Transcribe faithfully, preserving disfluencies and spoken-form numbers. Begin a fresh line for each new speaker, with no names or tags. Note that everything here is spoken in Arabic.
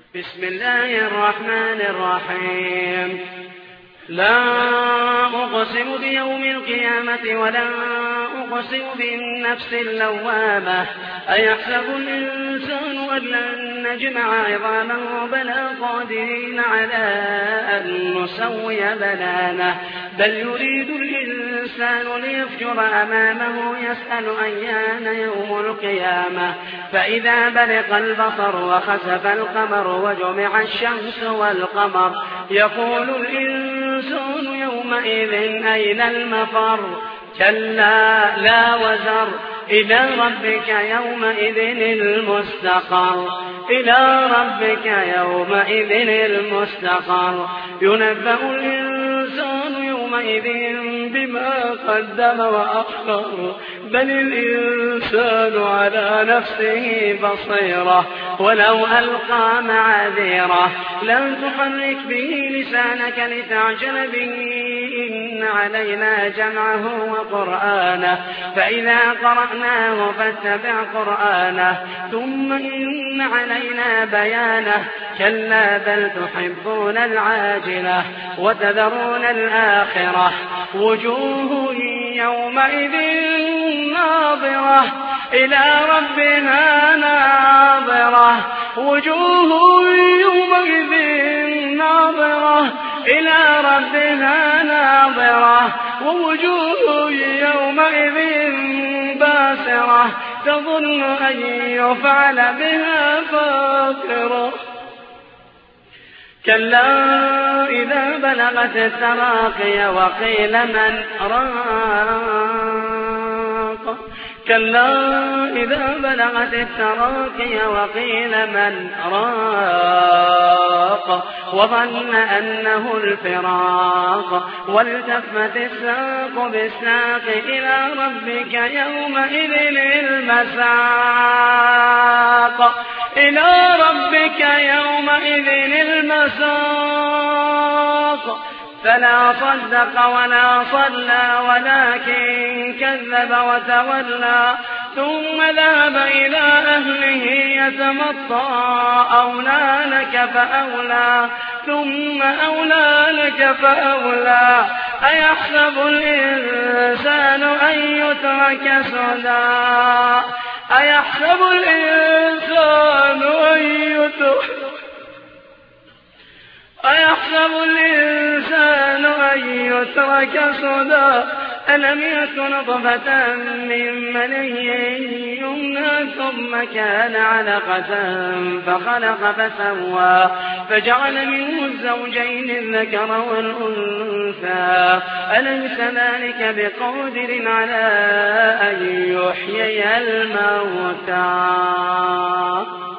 بسم الله الرحمن الرحيم. لا أقسم بيوم القيامة ولا أقسم بالنفس اللوامة أيحسب الإنسان أن لن نجمع عظامه بلى قادرين على أن نسوي بنانه بل يريد الإنسان ليفجر أمامه يسأل أيان يوم القيامة فإذا برق البصر وخسف القمر وجمع الشمس والقمر يقول الإنسان يومئذ أين المفر كلا لا وزر إلى ربك يومئذ المستقر إلى ربك يومئذ المستقر ينبأ الإنسان يومئذ بما قدم وأخر بل الإنسان على نفسه بصيرة ولو ألقى معاذيره لن تحرك به لسانك لتعجل به إن علينا جمعه وقرآنه فإذا قرأناه فاتبع قرآنه ثم إن علينا بيانه كلا بل تحبون العاجلة وتذرون الآخرة وجوه يومئذ ناظرة إلى ربها ناظرة وجوه يومئذ ناظرة إلى ربها ناظرة ووجوه يومئذ باسرة تظن أن يفعل بها فاقرة كلا إذا بلغت التراقي وقيل من راق كلا إذا بلغت التراقي وقيل من راق وظن أنه الفراق والتفت الساق بالساق إلى ربك يومئذ المساق إلى ربك يومئذ المساق فلا صدق ولا صلى ولكن كذب وتولى ثم ذهب إلى أهله يتمطى أولى لك فأولى ثم أولى لك فأولى أيحسب الإنسان أن يترك سدى أيحسب الإنسان أن يترك أيحسب الإنسان أن يترك سدى ألم يكن نطفة من مني يمنى ثم كان علقة فخلق فسوى فجعل منه الزوجين الذكر والأنثى أليس ذلك بقادر على أن يحيي الموتى